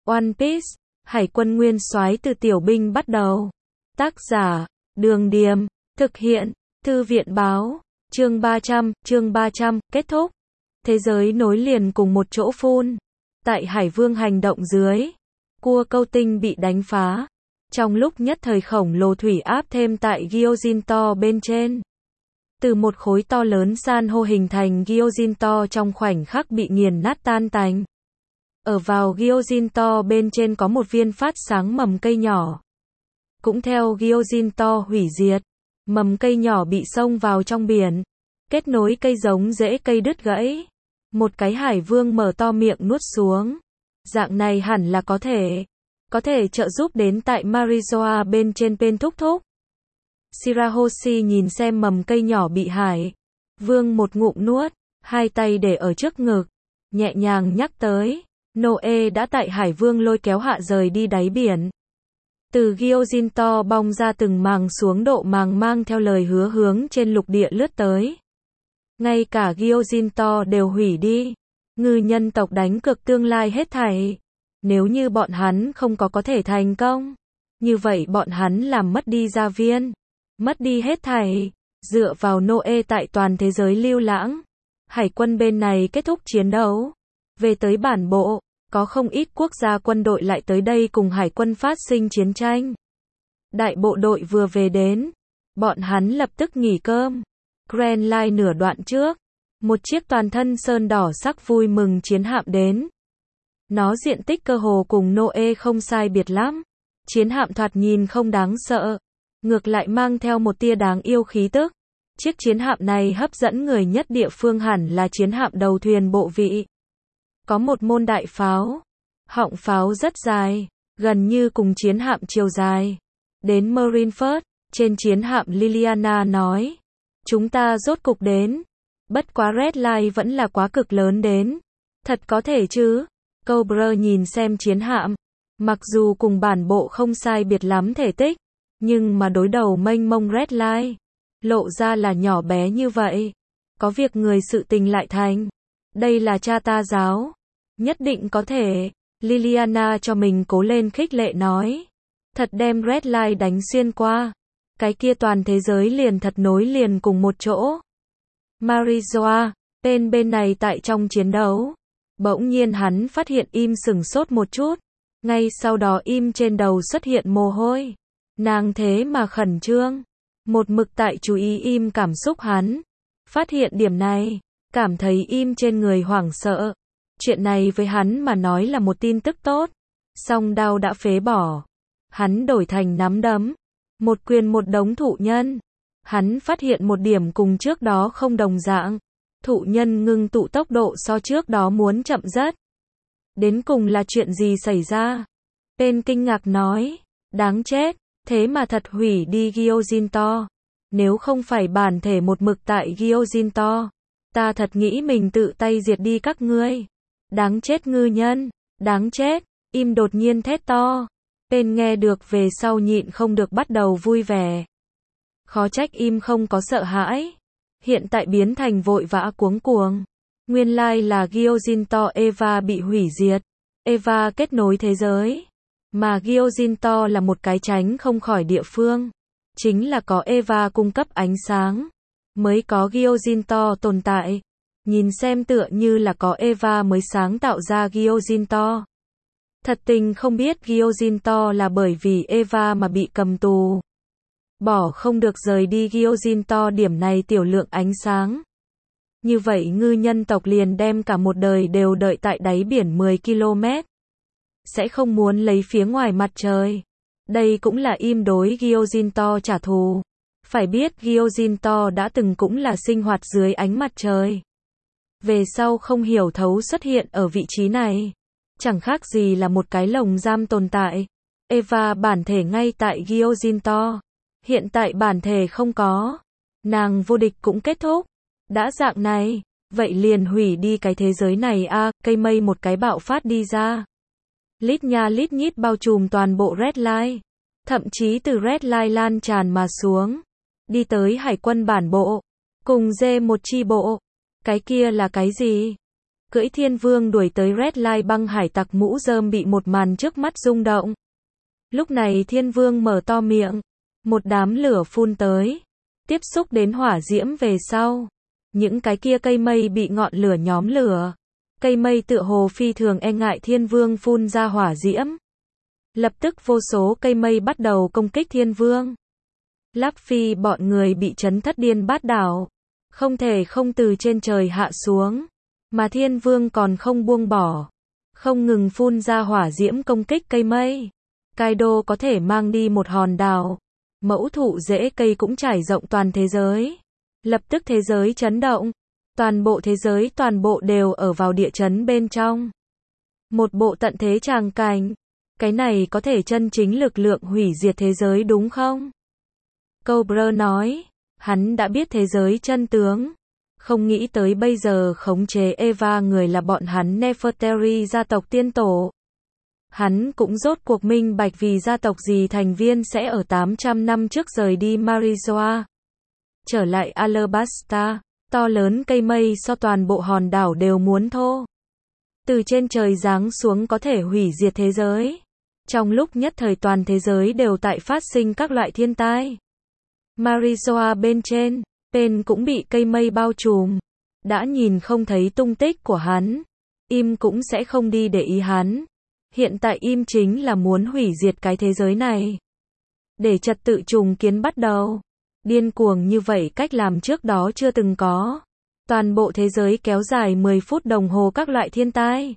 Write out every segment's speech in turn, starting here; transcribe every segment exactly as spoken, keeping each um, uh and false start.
One Piece, Hải quân nguyên soái từ tiểu binh bắt đầu. Tác giả, Đường Điềm, thực hiện, Thư viện báo, chương ba trăm, chương ba trăm, kết thúc. Thế giới nối liền cùng một chỗ phun. Tại Hải Vương hành động dưới, cua câu tinh bị đánh phá. Trong lúc nhất thời khổng lồ thủy áp thêm tại Gyojin to bên trên. Từ một khối to lớn san hô hình thành Gyojin to trong khoảnh khắc bị nghiền nát tan tành. Ở vào Gyojin to bên trên có một viên phát sáng mầm cây nhỏ. Cũng theo Gyojin to hủy diệt, mầm cây nhỏ bị xông vào trong biển, kết nối cây giống rễ cây đứt gãy. Một cái hải vương mở to miệng nuốt xuống. Dạng này hẳn là có thể, có thể trợ giúp đến tại Marizoa bên trên bên thúc thúc. Shirahoshi nhìn xem mầm cây nhỏ bị hải vương một ngụm nuốt, hai tay để ở trước ngực, nhẹ nhàng nhắc tới. Noe đã tại hải vương lôi kéo hạ rời đi đáy biển. Từ Gyojin to bong ra từng màng xuống độ màng mang theo lời hứa hướng trên lục địa lướt tới. Ngay cả Gyojin to đều hủy đi. Ngư nhân tộc đánh cược tương lai hết thảy. Nếu như bọn hắn không có có thể thành công, như vậy bọn hắn làm mất đi gia viên, mất đi hết thảy. Dựa vào Noe tại toàn thế giới lưu lãng, hải quân bên này kết thúc chiến đấu. Về tới bản bộ, có không ít quốc gia quân đội lại tới đây cùng hải quân phát sinh chiến tranh. Đại bộ đội vừa về đến, bọn hắn lập tức nghỉ cơm. Grand Line nửa đoạn trước, một chiếc toàn thân sơn đỏ sắc vui mừng chiến hạm đến. Nó diện tích cơ hồ cùng Noe không sai biệt lắm. Chiến hạm thoạt nhìn không đáng sợ, ngược lại mang theo một tia đáng yêu khí tức. Chiếc chiến hạm này hấp dẫn người nhất địa phương hẳn là chiến hạm đầu thuyền bộ vị. Có một môn đại pháo, họng pháo rất dài, gần như cùng chiến hạm chiều dài. Đến Marineford, trên chiến hạm Liliana nói, chúng ta rốt cục đến. Bất quá Red Line vẫn là quá cực lớn đến. Thật có thể chứ? Cobra nhìn xem chiến hạm, mặc dù cùng bản bộ không sai biệt lắm thể tích, nhưng mà đối đầu mênh mông Red Line, lộ ra là nhỏ bé như vậy. Có việc người sự tình lại thành. Đây là cha ta giáo. Nhất định có thể. Liliana cho mình cố lên khích lệ nói. Thật đem Red Line đánh xuyên qua. Cái kia toàn thế giới liền thật nối liền cùng một chỗ. Marizoa, bên bên này tại trong chiến đấu. Bỗng nhiên hắn phát hiện im sừng sốt một chút. Ngay sau đó im trên đầu xuất hiện mồ hôi. Nàng thế mà khẩn trương. Một mực tại chú ý im cảm xúc hắn. Phát hiện điểm này, cảm thấy im trên người hoảng sợ. Chuyện này với hắn mà nói là một tin tức tốt. Song đao đã phế bỏ. Hắn đổi thành nắm đấm. Một quyền một đống thụ nhân. Hắn phát hiện một điểm cùng trước đó không đồng dạng. Thụ nhân ngưng tụ tốc độ so trước đó muốn chậm rất. Đến cùng là chuyện gì xảy ra? Tên kinh ngạc nói. Đáng chết, thế mà thật hủy đi Gyojin to. Nếu không phải bản thể một mực tại Gyojin to, ta thật nghĩ mình tự tay diệt đi các ngươi. Đáng chết ngư nhân, đáng chết, im đột nhiên thét to. Tên nghe được về sau nhịn không được bắt đầu vui vẻ. Khó trách im không có sợ hãi. Hiện tại biến thành vội vã cuống cuồng. Nguyên lai là Gyojin to Eva bị hủy diệt. Eva kết nối thế giới. Mà Gyojin to là một cái tránh không khỏi địa phương. Chính là có Eva cung cấp ánh sáng. Mới có Gyojin to tồn tại. Nhìn xem tựa như là có Eva mới sáng tạo ra Gyojin to. Thật tình không biết Gyojin to là bởi vì Eva mà bị cầm tù. Bỏ không được rời đi Gyojin to điểm này tiểu lượng ánh sáng. Như vậy ngư nhân tộc liền đem cả một đời đều đợi tại đáy biển mười ki lô mét. Sẽ không muốn lấy phía ngoài mặt trời. Đây cũng là im đối Gyojin to trả thù. Phải biết Gyojin to đã từng cũng là sinh hoạt dưới ánh mặt trời. Về sau không hiểu thấu xuất hiện ở vị trí này. Chẳng khác gì là một cái lồng giam tồn tại. Eva bản thể ngay tại Gyojin to. Hiện tại bản thể không có. Nàng vô địch cũng kết thúc. Đã dạng này, vậy liền hủy đi cái thế giới này a. À, cây mây một cái bạo phát đi ra. Lít nha lít nhít bao trùm toàn bộ Red Line. Thậm chí từ Red Line lan tràn mà xuống. Đi tới hải quân bản bộ. Cùng dê một chi bộ. Cái kia là cái gì? Cưỡi thiên vương đuổi tới Red Line băng hải tặc mũ rơm bị một màn trước mắt rung động. Lúc này thiên vương mở to miệng. Một đám lửa phun tới. Tiếp xúc đến hỏa diễm về sau. Những cái kia cây mây bị ngọn lửa nhóm lửa. Cây mây tựa hồ phi thường e ngại thiên vương phun ra hỏa diễm. Lập tức vô số cây mây bắt đầu công kích thiên vương. Luffy bọn người bị chấn thất điên bát đảo. Không thể không từ trên trời hạ xuống. Mà thiên vương còn không buông bỏ. Không ngừng phun ra hỏa diễm công kích cây mây. Kaido có thể mang đi một hòn đảo. Mẫu thụ rễ cây cũng trải rộng toàn thế giới. Lập tức thế giới chấn động. Toàn bộ thế giới toàn bộ đều ở vào địa chấn bên trong. Một bộ tận thế tràng cảnh. Cái này có thể chân chính lực lượng hủy diệt thế giới đúng không? Cobra nói. Hắn đã biết thế giới chân tướng. Không nghĩ tới bây giờ khống chế Eva người là bọn hắn Nefertari gia tộc tiên tổ. Hắn cũng rốt cuộc minh bạch vì gia tộc gì thành viên sẽ ở tám trăm năm trước rời đi Marizoa. Trở lại Alabasta, to lớn cây mây so toàn bộ hòn đảo đều muốn thô. Từ trên trời giáng xuống có thể hủy diệt thế giới. Trong lúc nhất thời toàn thế giới đều tại phát sinh các loại thiên tai. Marizoa bên trên, Pen cũng bị cây mây bao trùm. Đã nhìn không thấy tung tích của hắn. Im cũng sẽ không đi để ý hắn. Hiện tại Im chính là muốn hủy diệt cái thế giới này. Để trật tự trùng kiến bắt đầu. Điên cuồng như vậy cách làm trước đó chưa từng có. Toàn bộ thế giới kéo dài mười phút đồng hồ các loại thiên tai.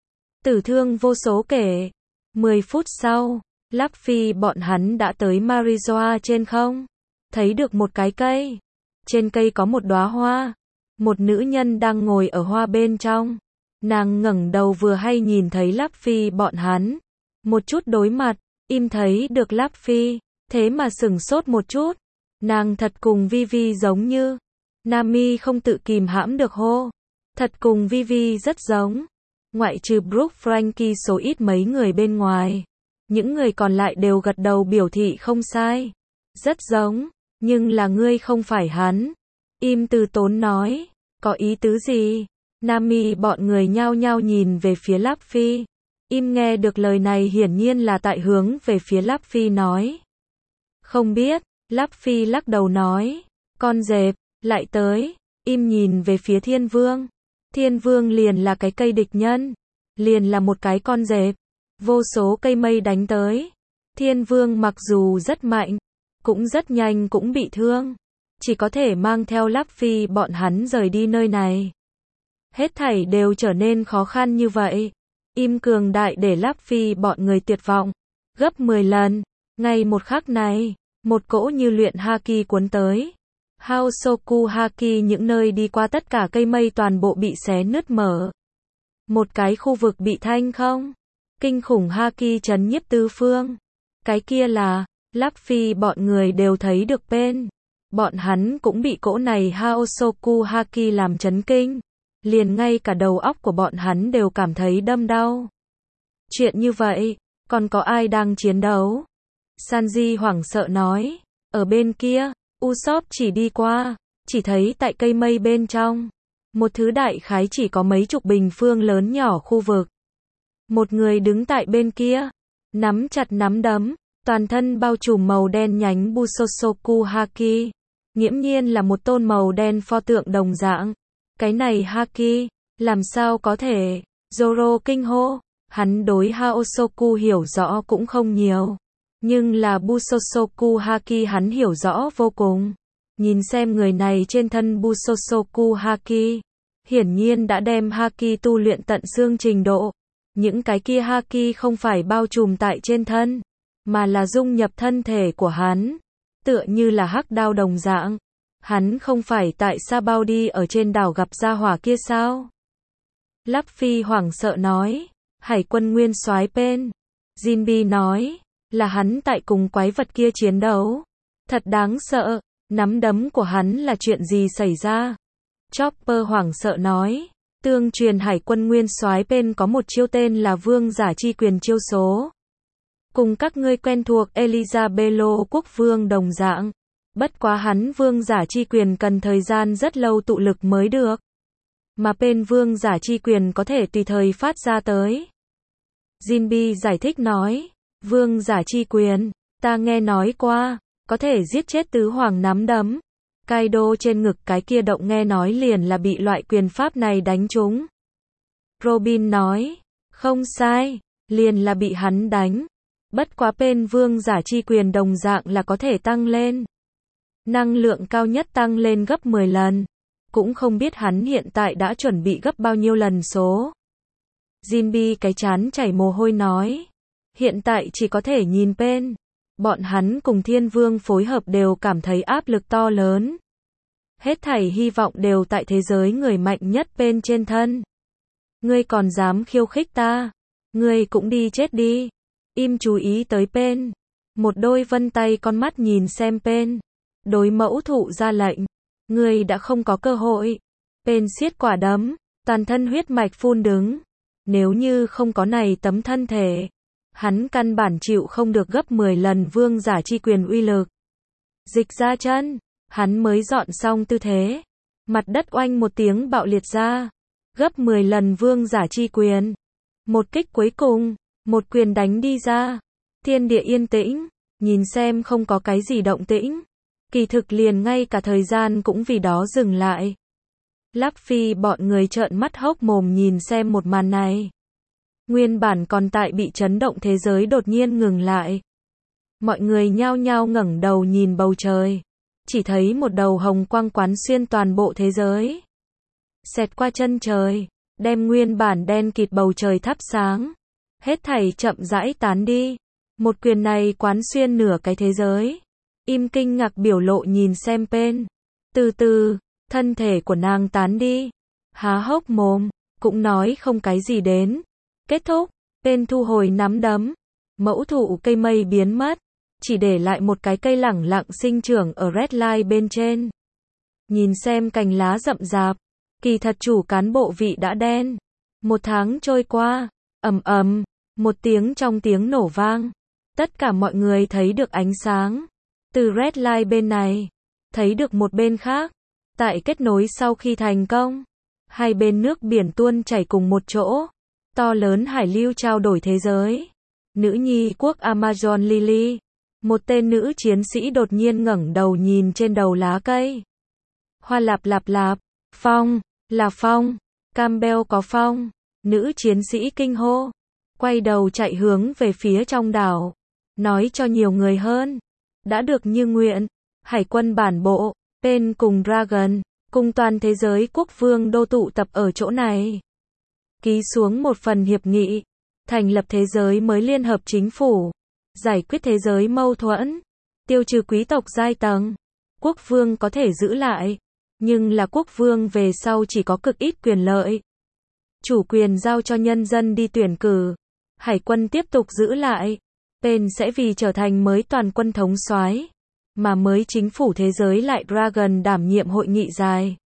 Tử thương vô số kể. mười phút sau, Luffy bọn hắn đã tới Marizoa trên không. Thấy được một cái cây. Trên cây có một đóa hoa. Một nữ nhân đang ngồi ở hoa bên trong. Nàng ngẩng đầu vừa hay nhìn thấy Luffy bọn hắn. Một chút đối mặt, Im thấy được Luffy. Thế mà sửng sốt một chút. Nàng thật cùng Vivi giống như. Nami không tự kìm hãm được hô. Thật cùng Vivi rất giống. Ngoại trừ Brook Frankie số ít mấy người bên ngoài. Những người còn lại đều gật đầu biểu thị không sai. Rất giống. Nhưng là ngươi không phải hắn. Im từ tốn nói. Có ý tứ gì? Nami bọn người nhao nhao nhìn về phía Luffy. Im nghe được lời này hiển nhiên là tại hướng về phía Luffy nói. Không biết. Luffy lắc đầu nói. Con dẹp, lại tới. Im nhìn về phía thiên vương. Thiên vương liền là cái cây địch nhân. Liền là một cái con dẹp. Vô số cây mây đánh tới. Thiên vương mặc dù rất mạnh. Cũng rất nhanh cũng bị thương. Chỉ có thể mang theo Luffy bọn hắn rời đi nơi này. Hết thảy đều trở nên khó khăn như vậy. Im cường đại để Luffy bọn người tuyệt vọng. Gấp mười lần. Ngay một khắc này. Một cỗ như luyện haki cuốn tới. Haosoku haki những nơi đi qua tất cả cây mây toàn bộ bị xé nứt mở. Một cái khu vực bị thanh không. Kinh khủng haki chấn nhiếp tứ phương. Cái kia là, Luffy bọn người đều thấy được Pen. Bọn hắn cũng bị cỗ này Haosoku haki làm chấn kinh. Liền ngay cả đầu óc của bọn hắn đều cảm thấy đâm đau. Chuyện như vậy, còn có ai đang chiến đấu? Sanji hoảng sợ nói. Ở bên kia, Usopp chỉ đi qua, chỉ thấy tại cây mây bên trong. Một thứ đại khái chỉ có mấy chục bình phương lớn nhỏ khu vực. Một người đứng tại bên kia, nắm chặt nắm đấm, toàn thân bao trùm màu đen nhánh Busosoku haki. Nghiễm nhiên là một tôn màu đen pho tượng đồng dạng. Cái này haki, làm sao có thể? Zoro kinh hô. Hắn đối Haosoku hiểu rõ cũng không nhiều. Nhưng là Busosoku haki hắn hiểu rõ vô cùng. Nhìn xem người này trên thân Busosoku haki. Hiển nhiên đã đem haki tu luyện tận xương trình độ. Những cái kia haki không phải bao trùm tại trên thân. Mà là dung nhập thân thể của hắn. Tựa như là hắc đao đồng dạng. Hắn không phải tại Sao đi ở trên đảo gặp gia hỏa kia sao? Luffy hoảng sợ nói. Hải quân nguyên soái Pen. Jinbe nói. Là hắn tại cùng quái vật kia chiến đấu. Thật đáng sợ. Nắm đấm của hắn là chuyện gì xảy ra? Chopper hoảng sợ nói. Tương truyền hải quân nguyên soái Pen có một chiêu tên là vương giả chi quyền chiêu số. Cùng các ngươi quen thuộc Elizabeth quốc vương đồng dạng. Bất quá hắn vương giả chi quyền cần thời gian rất lâu tụ lực mới được. mà bên vương giả chi quyền có thể tùy thời phát ra tới. Jinbi giải thích nói, vương giả chi quyền, ta nghe nói qua, có thể giết chết tứ hoàng nắm đấm. Kaido trên ngực cái kia động nghe nói liền là bị loại quyền pháp này đánh trúng. Robin nói, không sai, liền là bị hắn đánh. Bất quá bên vương giả chi quyền đồng dạng là có thể tăng lên. Năng lượng cao nhất tăng lên gấp mười lần. Cũng không biết hắn hiện tại đã chuẩn bị gấp bao nhiêu lần số. Jinbi cái chán chảy mồ hôi nói, hiện tại chỉ có thể nhìn bên. Bọn hắn cùng thiên vương phối hợp đều cảm thấy áp lực to lớn. Hết thảy hy vọng đều tại thế giới người mạnh nhất bên trên thân. Ngươi còn dám khiêu khích ta? Ngươi cũng đi chết đi. Im chú ý tới bên. Một đôi vân tay con mắt nhìn xem bên. Đối mẫu thụ ra lệnh. Ngươi đã không có cơ hội. Bên siết quả đấm, toàn thân huyết mạch phun đứng. Nếu như không có này tấm thân thể, hắn căn bản chịu không được gấp mười lần vương giả chi quyền uy lực. Dịch ra chân, hắn mới dọn xong tư thế. Mặt đất oanh một tiếng bạo liệt ra. Gấp mười lần vương giả chi quyền. Một kích cuối cùng, một quyền đánh đi ra. Thiên địa yên tĩnh, nhìn xem không có cái gì động tĩnh. Kỳ thực liền ngay cả thời gian cũng vì đó dừng lại. Luffy bọn người trợn mắt hốc mồm nhìn xem một màn này. Nguyên bản còn tại bị chấn động thế giới đột nhiên ngừng lại. Mọi người nhao nhao ngẩng đầu nhìn bầu trời. Chỉ thấy một đầu hồng quang quán xuyên toàn bộ thế giới. Xẹt qua chân trời, đem nguyên bản đen kịt bầu trời thắp sáng. Hết thảy chậm rãi tán đi. Một quyền này quán xuyên nửa cái thế giới. Im kinh ngạc biểu lộ nhìn xem bên. Từ từ, thân thể của nàng tán đi. Há hốc mồm, cũng nói không cái gì đến. Kết thúc, bên thu hồi nắm đấm. Mẫu thụ cây mây biến mất. Chỉ để lại một cái cây lẳng lặng sinh trưởng ở Red Line bên trên. Nhìn xem cành lá rậm rạp. Kỳ thật chủ cán bộ vị đã đen. Một tháng trôi qua. Ầm ầm, một tiếng trong tiếng nổ vang. Tất cả mọi người thấy được ánh sáng. Từ Red Line bên này. Thấy được một bên khác. Tại kết nối sau khi thành công. Hai bên nước biển tuôn chảy cùng một chỗ. To lớn hải lưu trao đổi thế giới. Nữ nhi quốc Amazon Lily. Một tên nữ chiến sĩ đột nhiên ngẩng đầu nhìn trên đầu lá cây. Hoa lạp lạp lạp. Phong, là phong. Campbell có phong. Nữ chiến sĩ kinh hô. Quay đầu chạy hướng về phía trong đảo. Nói cho nhiều người hơn. Đã được như nguyện. Hải quân bản bộ, Pen cùng Dragon, cùng toàn thế giới quốc vương đô tụ tập ở chỗ này. Ký xuống một phần hiệp nghị. Thành lập thế giới mới liên hợp chính phủ. Giải quyết thế giới mâu thuẫn. Tiêu trừ quý tộc giai tầng. Quốc vương có thể giữ lại. Nhưng là quốc vương về sau chỉ có cực ít quyền lợi. Chủ quyền giao cho nhân dân đi tuyển cử. Hải quân tiếp tục giữ lại. Pen sẽ vì trở thành mới toàn quân thống soái, mà mới chính phủ thế giới lại Dragon đảm nhiệm hội nghị dài.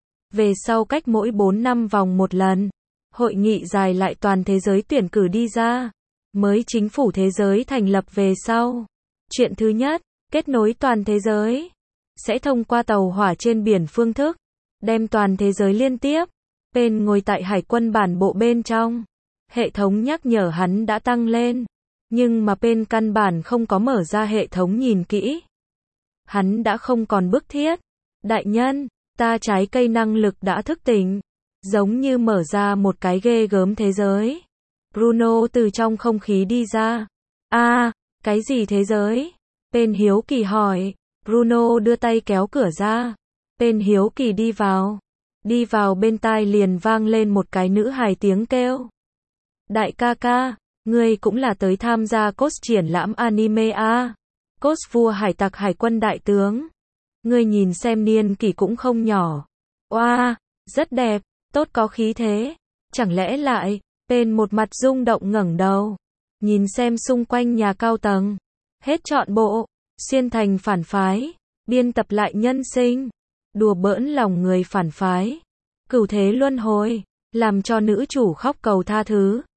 Về sau cách mỗi bốn năm vòng một lần. Hội nghị dài lại toàn thế giới tuyển cử đi ra. Mới chính phủ thế giới thành lập về sau. Chuyện thứ nhất, kết nối toàn thế giới. Sẽ thông qua tàu hỏa trên biển phương thức. Đem toàn thế giới liên tiếp. Pen ngồi tại hải quân bản bộ bên trong. Hệ thống nhắc nhở hắn đã tăng lên. Nhưng mà Pen căn bản không có mở ra hệ thống nhìn kỹ. Hắn đã không còn bức thiết. Đại nhân, ta trái cây năng lực đã thức tỉnh. Giống như mở ra một cái ghê gớm thế giới. Bruno từ trong không khí đi ra. A, à, cái gì thế giới? Pen hiếu kỳ hỏi. Bruno đưa tay kéo cửa ra. Pen hiếu kỳ đi vào. Đi vào bên tai liền vang lên một cái nữ hài tiếng kêu. Đại ca ca, ngươi cũng là tới tham gia cos triển lãm anime à? Cos vua hải tặc hải quân đại tướng. Ngươi nhìn xem niên kỷ cũng không nhỏ. Oa, rất đẹp, tốt có khí thế. Chẳng lẽ lại, Pen một mặt rung động ngẩng đầu. Nhìn xem xung quanh nhà cao tầng. Hết trọn bộ, xuyên thành phản phái. Biên tập lại nhân sinh. Đùa bỡn lòng người phản phái. Cửu thế luân hồi, làm cho nữ chủ khóc cầu tha thứ.